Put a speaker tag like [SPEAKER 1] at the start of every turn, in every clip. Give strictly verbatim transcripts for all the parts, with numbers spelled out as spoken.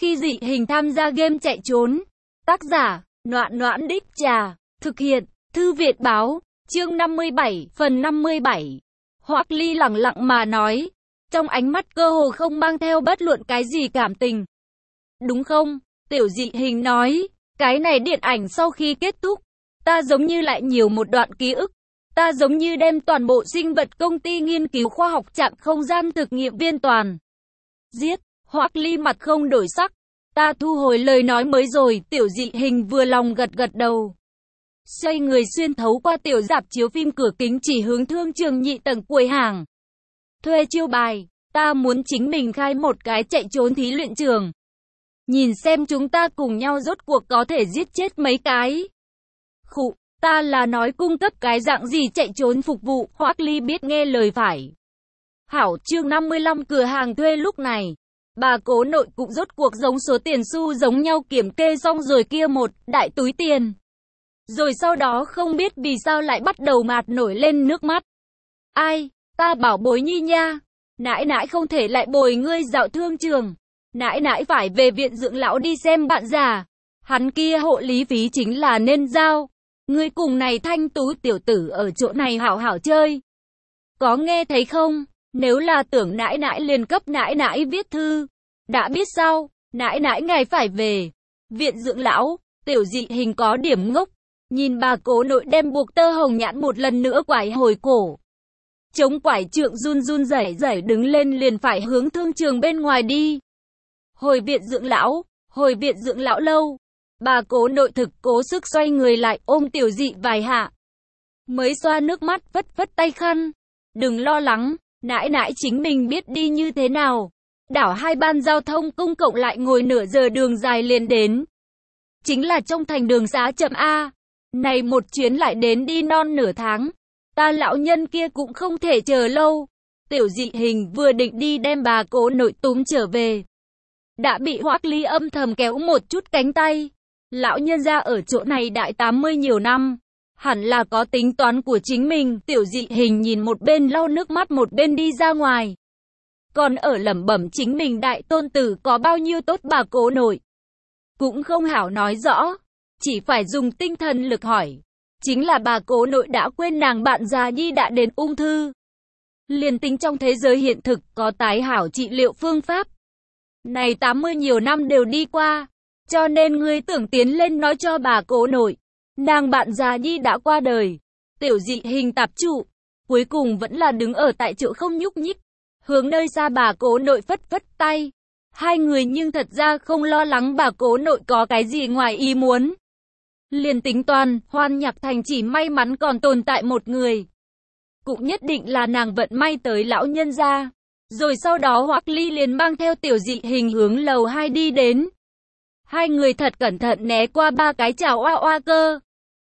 [SPEAKER 1] Khi dị hình tham gia game chạy trốn. Tác giả, Noãn Noãn Đích Trà. Thực hiện, Thư Viện Báo. Chương năm mươi bảy, phần năm mươi bảy. Hoắc Ly lẳng lặng mà nói. Trong ánh mắt cơ hồ không mang theo bất luận cái gì cảm tình. Đúng không? Tiểu dị hình nói. Cái này điện ảnh sau khi kết thúc. Ta giống như lại nhiều một đoạn ký ức. Ta giống như đem toàn bộ sinh vật công ty nghiên cứu khoa học chạm không gian thực nghiệm viên toàn. Giết. Hoắc Ly mặt không đổi sắc. Ta thu hồi lời nói mới rồi. Tiểu dị hình vừa lòng gật gật đầu. Xoay người xuyên thấu qua tiểu rạp chiếu phim cửa kính chỉ hướng thương trường nhị tầng quầy hàng. Thuê chiêu bài. Ta muốn chính mình khai một cái chạy trốn thí luyện trường. Nhìn xem chúng ta cùng nhau rốt cuộc có thể giết chết mấy cái. Khụ, ta là nói cung cấp cái dạng gì chạy trốn phục vụ. Hoắc Ly biết nghe lời phải. Hảo, chương năm mươi lăm cửa hàng thuê lúc này. Bà cố nội cũng rốt cuộc giống số tiền xu giống nhau kiểm kê xong rồi kia một đại túi tiền. Rồi sau đó không biết vì sao lại bắt đầu mạt nổi lên nước mắt. Ai, ta bảo bối nhi nha. Nãi nãi không thể lại bồi ngươi dạo thương trường. Nãi nãi phải về viện dưỡng lão đi xem bạn già. Hắn kia hộ lý phí chính là nên giao. Ngươi cùng này thanh tú tiểu tử ở chỗ này hảo hảo chơi. Có nghe thấy không? Nếu là tưởng nãi nãi liền cấp nãi nãi viết thư. Đã biết sao? Nãi nãi ngài phải về. Viện dưỡng lão, tiểu dị hình có điểm ngốc. Nhìn bà cố nội đem buộc tơ hồng nhãn một lần nữa quải hồi cổ. Chống quải trượng run run rẩy rẩy đứng lên liền phải hướng thương trường bên ngoài đi. Hồi viện dưỡng lão, hồi viện dưỡng lão lâu. Bà cố nội thực cố sức xoay người lại ôm tiểu dị vài hạ. Mới xoa nước mắt vất vất tay khăn. Đừng lo lắng, nãi nãi chính mình biết đi như thế nào. Đảo hai ban giao thông công cộng lại ngồi nửa giờ đường dài liền đến. Chính là trong thành đường xá chậm A. Này một chuyến lại đến đi non nửa tháng. Ta lão nhân kia cũng không thể chờ lâu. Tiểu dị hình vừa định đi đem bà cố nội túm trở về. Đã bị Hoắc Ly âm thầm kéo một chút cánh tay. Lão nhân gia ở chỗ này đại tám mươi nhiều năm. Hẳn là có tính toán của chính mình. Tiểu dị hình nhìn một bên lau nước mắt một bên đi ra ngoài. Còn ở lẩm bẩm chính mình đại tôn tử có bao nhiêu tốt bà cố nội. Cũng không hảo nói rõ. Chỉ phải dùng tinh thần lực hỏi. Chính là bà cố nội đã quên nàng bạn già nhi đã đến ung thư. Liền tính trong thế giới hiện thực có tái hảo trị liệu phương pháp. Này tám mươi nhiều năm đều đi qua. Cho nên ngươi tưởng tiến lên nói cho bà cố nội. Nàng bạn già nhi đã qua đời. Tiểu dị hình tạp trụ. Cuối cùng vẫn là đứng ở tại chỗ không nhúc nhích. Hướng nơi xa bà cố nội phất phất tay. Hai người nhưng thật ra không lo lắng bà cố nội có cái gì ngoài ý muốn. Liền tính toàn, Hoan Nhạc Thành chỉ may mắn còn tồn tại một người. Cũng nhất định là nàng vận may tới lão nhân gia. Rồi sau đó Hoắc Ly liền mang theo tiểu dị hình hướng lầu hai đi đến. Hai người thật cẩn thận né qua ba cái chảo oa oa cơ.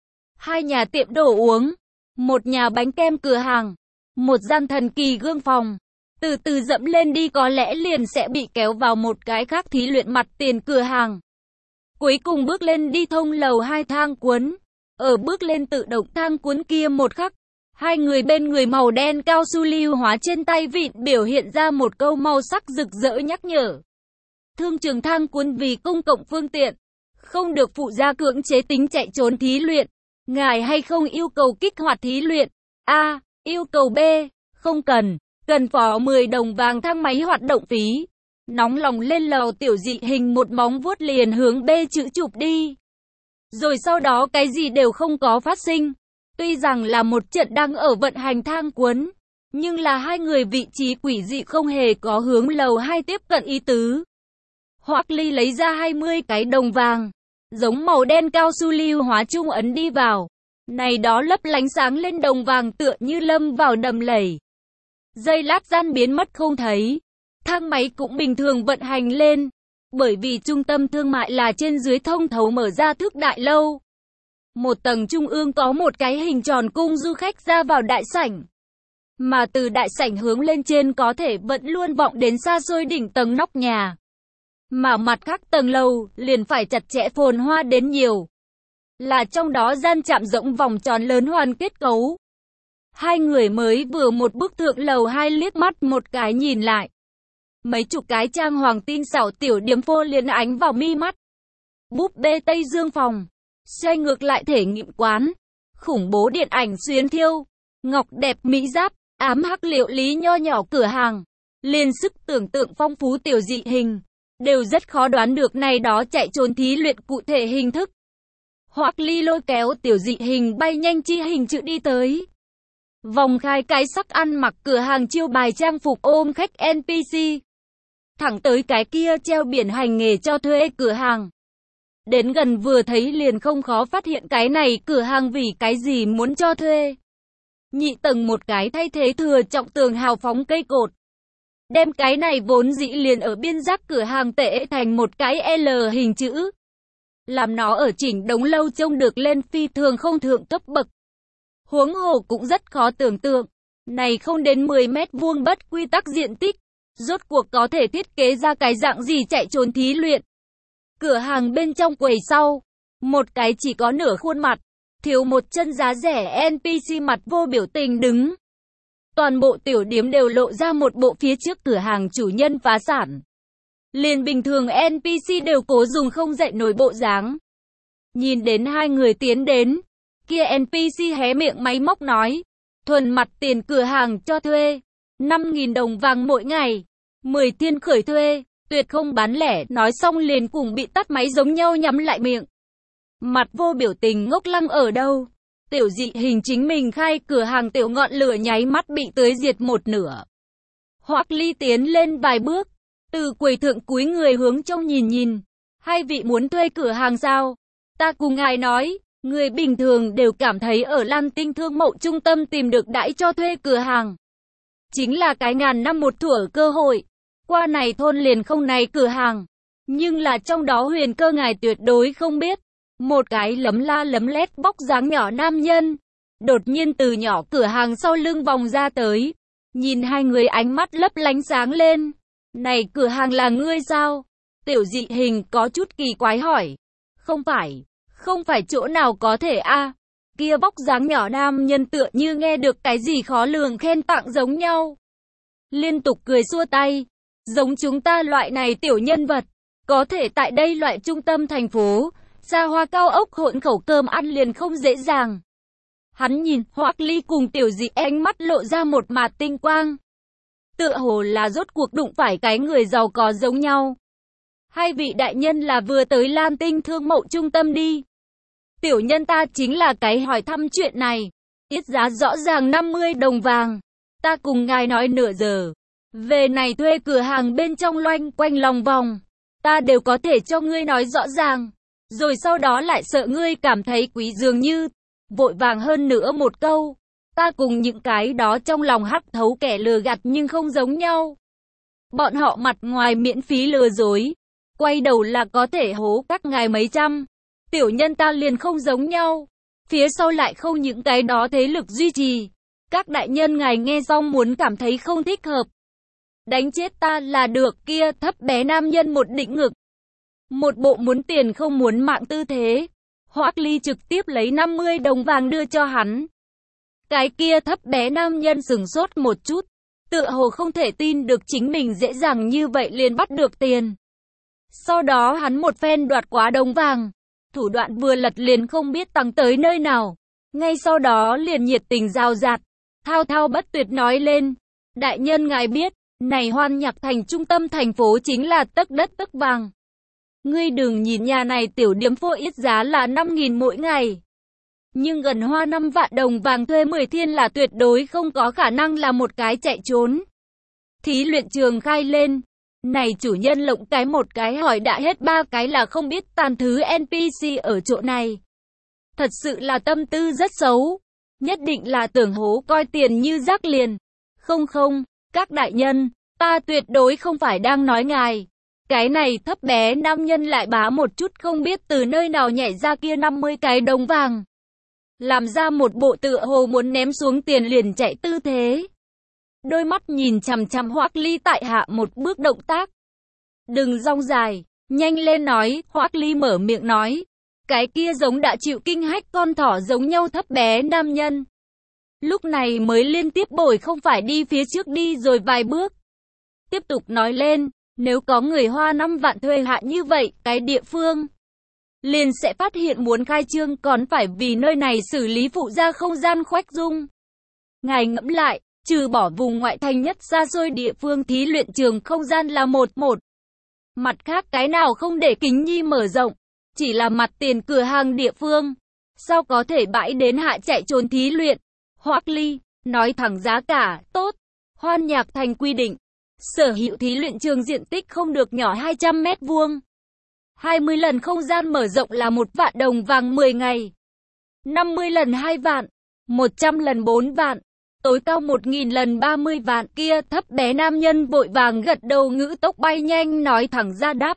[SPEAKER 1] Hai nhà tiệm đồ uống. Một nhà bánh kem cửa hàng. Một gian thần kỳ gương phòng. Từ từ dẫm lên đi có lẽ liền sẽ bị kéo vào một cái khác thí luyện mặt tiền cửa hàng. Cuối cùng bước lên đi thông lầu hai thang cuốn. Ở bước lên tự động thang cuốn kia một khắc. Hai người bên người màu đen cao su lưu hóa trên tay vịn biểu hiện ra một câu màu sắc rực rỡ nhắc nhở. Thương trường thang cuốn vì công cộng phương tiện. Không được phụ gia cưỡng chế tính chạy trốn thí luyện. Ngài hay không yêu cầu kích hoạt thí luyện? A. Yêu cầu B. Không cần. Cần phó mười đồng vàng thang máy hoạt động phí. Nóng lòng lên lầu tiểu dị hình một móng vuốt liền hướng B chữ chụp đi. Rồi sau đó cái gì đều không có phát sinh. Tuy rằng là một trận đang ở vận hành thang cuốn. Nhưng là hai người vị trí quỷ dị không hề có hướng lầu hai tiếp cận ý tứ. Hoắc Ly lấy ra hai mươi cái đồng vàng. Giống màu đen cao su lưu hóa trung ấn đi vào. Này đó lấp lánh sáng lên đồng vàng tựa như lâm vào đầm lầy. Giây lát gian biến mất không thấy. Thang máy cũng bình thường vận hành lên. Bởi vì trung tâm thương mại là trên dưới thông thấu mở ra thức đại lâu. Một tầng trung ương có một cái hình tròn cung du khách ra vào đại sảnh. Mà từ đại sảnh hướng lên trên có thể vẫn luôn vọng đến xa xôi đỉnh tầng nóc nhà. Mà mặt khác tầng lầu liền phải chặt chẽ phồn hoa đến nhiều. Là trong đó gian chạm rỗng vòng tròn lớn hoàn kết cấu. Hai người mới vừa một bước thượng lầu hai liếc mắt một cái nhìn lại. Mấy chục cái trang hoàng tinh xảo tiểu điếm phô liền ánh vào mi mắt. Búp bê Tây Dương phòng, xoay ngược lại thể nghiệm quán, khủng bố điện ảnh xuyến thiêu, ngọc đẹp mỹ giáp, ám hắc liệu lý nho nhỏ cửa hàng, liền sức tưởng tượng phong phú tiểu dị hình, đều rất khó đoán được này đó chạy trốn thí luyện cụ thể hình thức. Hoắc Ly lôi kéo tiểu dị hình bay nhanh chi hình chữ đi tới. Vòng khai cái sắc ăn mặc cửa hàng chiêu bài trang phục ôm khách en pê xê. Thẳng tới cái kia treo biển hành nghề cho thuê cửa hàng. Đến gần vừa thấy liền không khó phát hiện cái này cửa hàng vì cái gì muốn cho thuê. Nhị tầng một cái thay thế thừa trọng tường hào phóng cây cột. Đem cái này vốn dĩ liền ở biên giác cửa hàng tệ thành một cái L hình chữ. Làm nó ở chỉnh đống lâu trông được lên phi thường không thượng cấp bậc. Huống hồ cũng rất khó tưởng tượng. Này không đến mười mét vuông bất quy tắc diện tích. Rốt cuộc có thể thiết kế ra cái dạng gì chạy trốn thí luyện. Cửa hàng bên trong quầy sau. Một cái chỉ có nửa khuôn mặt. Thiếu một chân giá rẻ en pê xê mặt vô biểu tình đứng. Toàn bộ tiểu điếm đều lộ ra một bộ phía trước cửa hàng chủ nhân phá sản. Liền bình thường en pê xê đều cố dùng không dậy nổi bộ dáng. Nhìn đến hai người tiến đến. Kia en pê xê hé miệng máy móc nói. Thuần mặt tiền cửa hàng cho thuê. năm nghìn đồng vàng mỗi ngày. mười thiên khởi thuê. Tuyệt không bán lẻ. Nói xong liền cùng bị tắt máy giống nhau nhắm lại miệng. Mặt vô biểu tình ngốc lăng ở đâu. Tiểu dị hình chính mình khai cửa hàng tiểu ngọn lửa nháy mắt bị tưới diệt một nửa. Hoắc Ly tiến lên vài bước. Từ quầy thượng cúi người hướng trong nhìn nhìn. Hai vị muốn thuê cửa hàng sao? Ta cùng ngài nói. Người bình thường đều cảm thấy ở Lam Tinh Thương Mậu Trung tâm tìm được đãi cho thuê cửa hàng. Chính là cái ngàn năm một thủa cơ hội. Qua này thôn liền không này cửa hàng. Nhưng là trong đó huyền cơ ngài tuyệt đối không biết. Một cái lấm la lấm lét bóc dáng nhỏ nam nhân. Đột nhiên từ nhỏ cửa hàng sau lưng vòng ra tới. Nhìn hai người ánh mắt lấp lánh sáng lên. Này cửa hàng là ngươi sao? Tiểu dị hình có chút kỳ quái hỏi. Không phải. Không phải chỗ nào có thể a à. Kia bóc dáng nhỏ nam nhân tựa như nghe được cái gì khó lường khen tặng giống nhau. Liên tục cười xua tay. Giống chúng ta loại này tiểu nhân vật. Có thể tại đây loại trung tâm thành phố. Xa hoa cao ốc hỗn khẩu cơm ăn liền không dễ dàng. Hắn nhìn Hoắc Ly cùng tiểu dị ánh mắt lộ ra một mạt tinh quang. Tựa hồ là rốt cuộc đụng phải cái người giàu có giống nhau. Hai vị đại nhân là vừa tới Lam Tinh Thương Mậu Trung tâm đi. Tiểu nhân ta chính là cái hỏi thăm chuyện này. Yết giá rõ ràng năm mươi đồng vàng. Ta cùng ngài nói nửa giờ. Về này thuê cửa hàng bên trong loanh quanh lòng vòng. Ta đều có thể cho ngươi nói rõ ràng. Rồi sau đó lại sợ ngươi cảm thấy quý dường như. Vội vàng hơn nữa một câu. Ta cùng những cái đó trong lòng hắc thấu kẻ lừa gạt nhưng không giống nhau. Bọn họ mặt ngoài miễn phí lừa dối. Quay đầu là có thể hố các ngài mấy trăm. Tiểu nhân ta liền không giống nhau. Phía sau lại không những cái đó thế lực duy trì. Các đại nhân ngài nghe xong muốn cảm thấy không thích hợp. Đánh chết ta là được kia thấp bé nam nhân một định ngực. Một bộ muốn tiền không muốn mạng tư thế. Hoắc Ly trực tiếp lấy năm mươi đồng vàng đưa cho hắn. Cái kia thấp bé nam nhân sửng sốt một chút. Tựa hồ không thể tin được chính mình dễ dàng như vậy liền bắt được tiền. Sau đó hắn một phen đoạt quá đồng vàng. Thủ đoạn vừa lật liền không biết tăng tới nơi nào. Ngay sau đó liền nhiệt tình rào rạt. Thao thao bất tuyệt nói lên. Đại nhân ngài biết, này Hoan Nhạc Thành trung tâm thành phố chính là tấc đất tấc vàng. Ngươi đừng nhìn nhà này tiểu điếm phô ít giá là năm nghìn mỗi ngày. Nhưng gần hoa năm vạn đồng vàng thuê mười thiên là tuyệt đối không có khả năng là một cái chạy trốn. Thí luyện trường khai lên. Này chủ nhân lộng cái một cái hỏi đã hết ba cái là không biết tàn thứ en pê xê ở chỗ này. Thật sự là tâm tư rất xấu. Nhất định là tưởng hố coi tiền như rác liền. Không không, các đại nhân, ta tuyệt đối không phải đang nói ngài. Cái này thấp bé nam nhân lại bá một chút không biết từ nơi nào nhảy ra kia năm mươi cái đồng vàng. Làm ra một bộ tựa hồ muốn ném xuống tiền liền chạy tư thế. Đôi mắt nhìn chằm chằm Hoắc Ly tại hạ một bước động tác. Đừng rong dài, nhanh lên nói, Hoắc Ly mở miệng nói. Cái kia giống đã chịu kinh hách con thỏ giống nhau thấp bé nam nhân. Lúc này mới liên tiếp bồi không phải đi phía trước đi rồi vài bước. tiếp tục nói lên, nếu có người Hoa năm vạn thuê hạ như vậy, cái địa phương liền sẽ phát hiện muốn khai trương còn phải vì nơi này xử lý phụ gia không gian khoách dung. Ngài ngẫm lại, trừ bỏ vùng ngoại thành nhất xa xôi địa phương thí luyện trường không gian là một một. Mặt khác cái nào không để Kính Nhi mở rộng, chỉ là mặt tiền cửa hàng địa phương. Sao có thể bãi đến hạ chạy trốn thí luyện? Hoắc Ly, nói thẳng giá cả, tốt. Hoan Nhạc Thành quy định, sở hữu thí luyện trường diện tích không được nhỏ hai trăm mét vuông. hai mươi lần không gian mở rộng là một vạn đồng vàng mười ngày. năm mươi lần hai vạn, một trăm lần bốn vạn, tối cao một nghìn lần ba mươi vạn. Kia thấp bé nam nhân vội vàng gật đầu, ngữ tốc bay nhanh nói thẳng ra đáp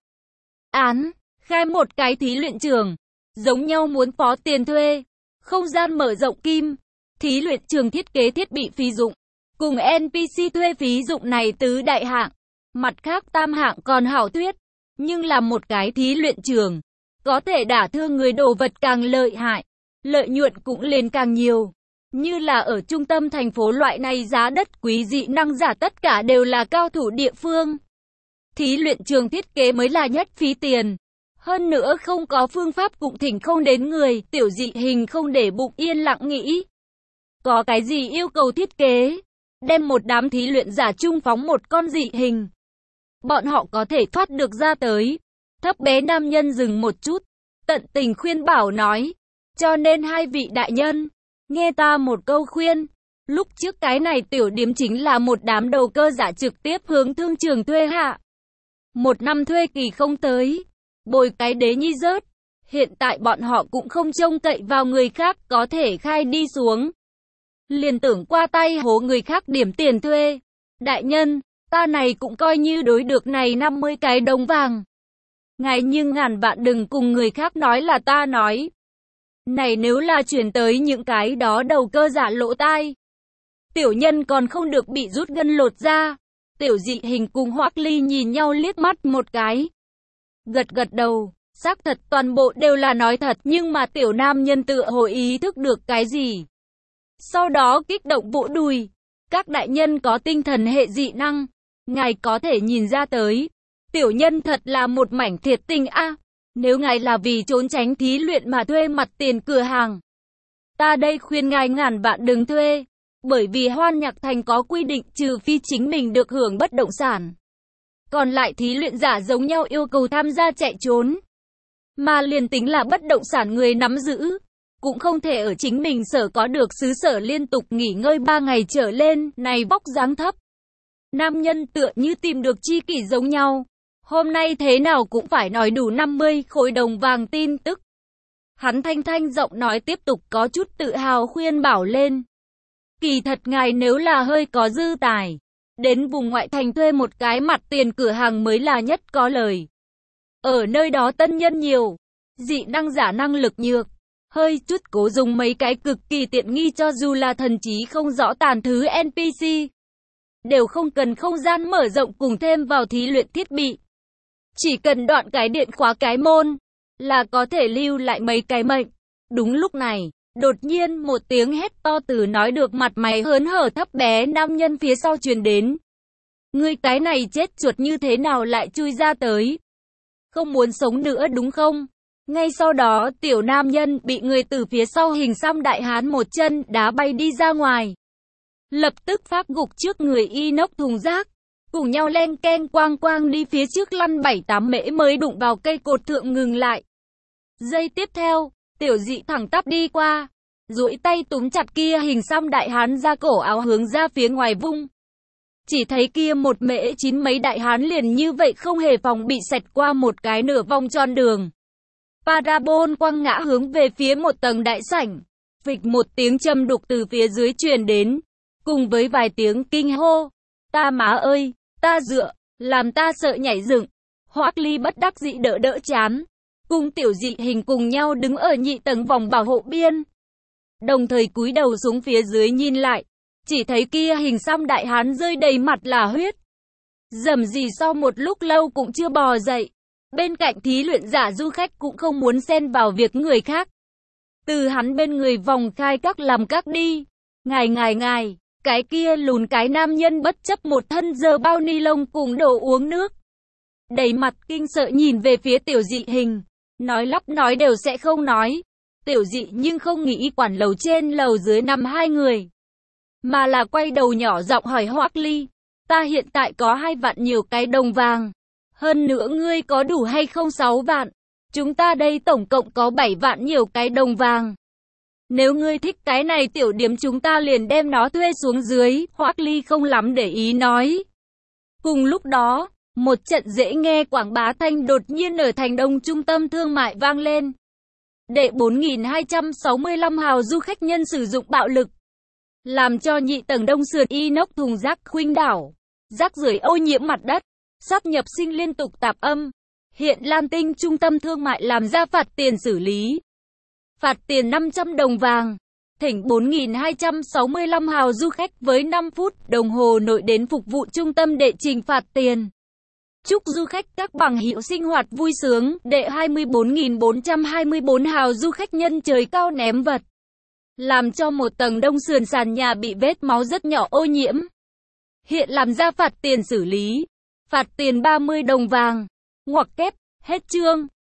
[SPEAKER 1] án, khai một cái thí luyện trường, giống nhau muốn phó tiền thuê, không gian mở rộng kim, thí luyện trường thiết kế thiết bị phí dụng, cùng en pê xê thuê phí dụng này tứ đại hạng, mặt khác tam hạng còn hảo thuyết, nhưng là một cái thí luyện trường, có thể đả thương người đồ vật càng lợi hại, lợi nhuận cũng lên càng nhiều. Như là ở trung tâm thành phố loại này giá đất quý dị năng giả tất cả đều là cao thủ địa phương. Thí luyện trường thiết kế mới là nhất phí tiền. Hơn nữa không có phương pháp cũng thỉnh không đến người, Tiểu Dị Hình không để bụng yên lặng nghĩ. Có cái gì yêu cầu thiết kế? Đem một đám thí luyện giả chung phóng một con dị hình. Bọn họ có thể thoát được ra tới. Thấp bé nam nhân dừng một chút, tận tình khuyên bảo nói. Cho nên hai vị đại nhân, nghe ta một câu khuyên. Lúc trước cái này tiểu điếm chính là một đám đầu cơ giả trực tiếp hướng thương trường thuê hạ. Một năm thuê kỳ không tới, bồi cái đế nhi rớt. Hiện tại bọn họ cũng không trông cậy vào người khác có thể khai đi xuống. Liền tưởng qua tay hố người khác điểm tiền thuê. Đại nhân, ta này cũng coi như đối được này năm mươi cái đồng vàng. Ngài nhưng ngàn vạn đừng cùng người khác nói là ta nói. Này nếu là chuyển tới những cái đó đầu cơ giả lỗ tai, tiểu nhân còn không được bị rút gân lột ra. Tiểu Dị Hình cùng Hoắc Ly nhìn nhau liếc mắt một cái. Gật gật đầu, xác thật toàn bộ đều là nói thật, nhưng mà tiểu nam nhân tựa hồ ý thức được cái gì. Sau đó kích động vỗ đùi. Các đại nhân có tinh thần hệ dị năng, ngài có thể nhìn ra tới. Tiểu nhân thật là một mảnh thiệt tình a. À, nếu ngài là vì trốn tránh thí luyện mà thuê mặt tiền cửa hàng, ta đây khuyên ngài ngàn vạn đừng thuê. Bởi vì Hoan Nhạc Thành có quy định trừ phi chính mình được hưởng bất động sản. Còn lại thí luyện giả giống nhau yêu cầu tham gia chạy trốn. Mà liền tính là bất động sản người nắm giữ, cũng không thể ở chính mình sở có được xứ sở liên tục nghỉ ngơi ba ngày trở lên, này vóc dáng thấp. Nam nhân tựa như tìm được chi kỷ giống nhau. Hôm nay thế nào cũng phải nói đủ năm mươi khối đồng vàng tin tức. Hắn thanh thanh giọng nói tiếp tục có chút tự hào khuyên bảo lên. Kỳ thật ngài nếu là hơi có dư tài, đến vùng ngoại thành thuê một cái mặt tiền cửa hàng mới là nhất có lời. Ở nơi đó tân nhân nhiều, dị năng giả năng lực nhược, hơi chút cố dùng mấy cái cực kỳ tiện nghi cho dù là thần trí không rõ tàn thứ en pê xê. Đều không cần không gian mở rộng cùng thêm vào thí luyện thiết bị. Chỉ cần đoạn cái điện khóa cái môn, là có thể lưu lại mấy cái mệnh. Đúng lúc này, đột nhiên một tiếng hét to từ nói được mặt mày hớn hở thấp bé nam nhân phía sau truyền đến. Ngươi cái này chết chuột như thế nào lại chui ra tới? Không muốn sống nữa đúng không? Ngay sau đó tiểu nam nhân bị người từ phía sau hình xăm đại hán một chân đá bay đi ra ngoài. Lập tức phát gục trước người inox thùng rác. Cùng nhau len ken quang quang đi phía trước lăn bảy tám mễ mới đụng vào cây cột thượng ngừng lại. Giây tiếp theo, tiểu dị thẳng tắp đi qua, duỗi tay túm chặt kia hình xăm đại hán ra cổ áo hướng ra phía ngoài vung. Chỉ thấy kia một mễ chín mấy đại hán liền như vậy không hề phòng bị xẹt qua một cái nửa vòng tròn đường. Parabol quăng ngã hướng về phía một tầng đại sảnh. Phịch một tiếng châm đục từ phía dưới truyền đến, cùng với vài tiếng kinh hô. Ta má ơi, ta dựa, làm ta sợ nhảy dựng. Hoắc Ly bất đắc dĩ đỡ đỡ chán, cùng Tiểu Dị Hình cùng nhau đứng ở nhị tầng vòng bảo hộ biên. Đồng thời cúi đầu xuống phía dưới nhìn lại, chỉ thấy kia hình xăm đại hán rơi đầy mặt là huyết. Dầm gì sau một lúc lâu cũng chưa bò dậy. Bên cạnh thí luyện giả du khách cũng không muốn xen vào việc người khác. Từ hắn bên người vòng khai các làm các đi. Ngài ngài ngài, Cái kia lùn cái nam nhân bất chấp một thân dơ bao ni lông cùng đồ uống nước. Đầy mặt kinh sợ nhìn về phía tiểu dị hình. Nói lắp nói đều sẽ không nói. Tiểu dị nhưng không nghĩ quản lầu trên lầu dưới nằm hai người. Mà là quay đầu nhỏ giọng hỏi Hoắc Ly. Ta hiện tại có hai vạn nhiều cái đồng vàng. Hơn nữa ngươi có đủ hay không sáu vạn. Chúng ta đây tổng cộng có bảy vạn nhiều cái đồng vàng. Nếu ngươi thích cái này tiểu điếm chúng ta liền đem nó thuê xuống dưới. Hoắc Ly không lắm để ý nói. Cùng lúc đó, một trận dễ nghe quảng bá thanh đột nhiên ở thành đông trung tâm thương mại vang lên. Đệ bốn nghìn hai trăm sáu mươi lăm hào du khách nhân sử dụng bạo lực. Làm cho nhị tầng đông sườn inox thùng rác khuynh đảo. Rác rưởi ô nhiễm mặt đất. Sáp nhập sinh liên tục tạp âm. Hiện Lam Tinh trung tâm thương mại làm ra phạt tiền xử lý. Phạt tiền năm trăm đồng vàng. Thỉnh bốn nghìn hai trăm sáu mươi lăm hào du khách với năm phút đồng hồ nội đến phục vụ trung tâm đệ trình phạt tiền. Chúc du khách các bằng hữu sinh hoạt vui sướng. Đệ hai mươi bốn nghìn bốn trăm hai mươi bốn hào du khách nhân trời cao ném vật. Làm cho một tầng đông sườn sàn nhà bị vết máu rất nhỏ ô nhiễm. Hiện làm ra phạt tiền xử lý. Phạt tiền ba mươi đồng vàng. Ngoặc kép, hết chương.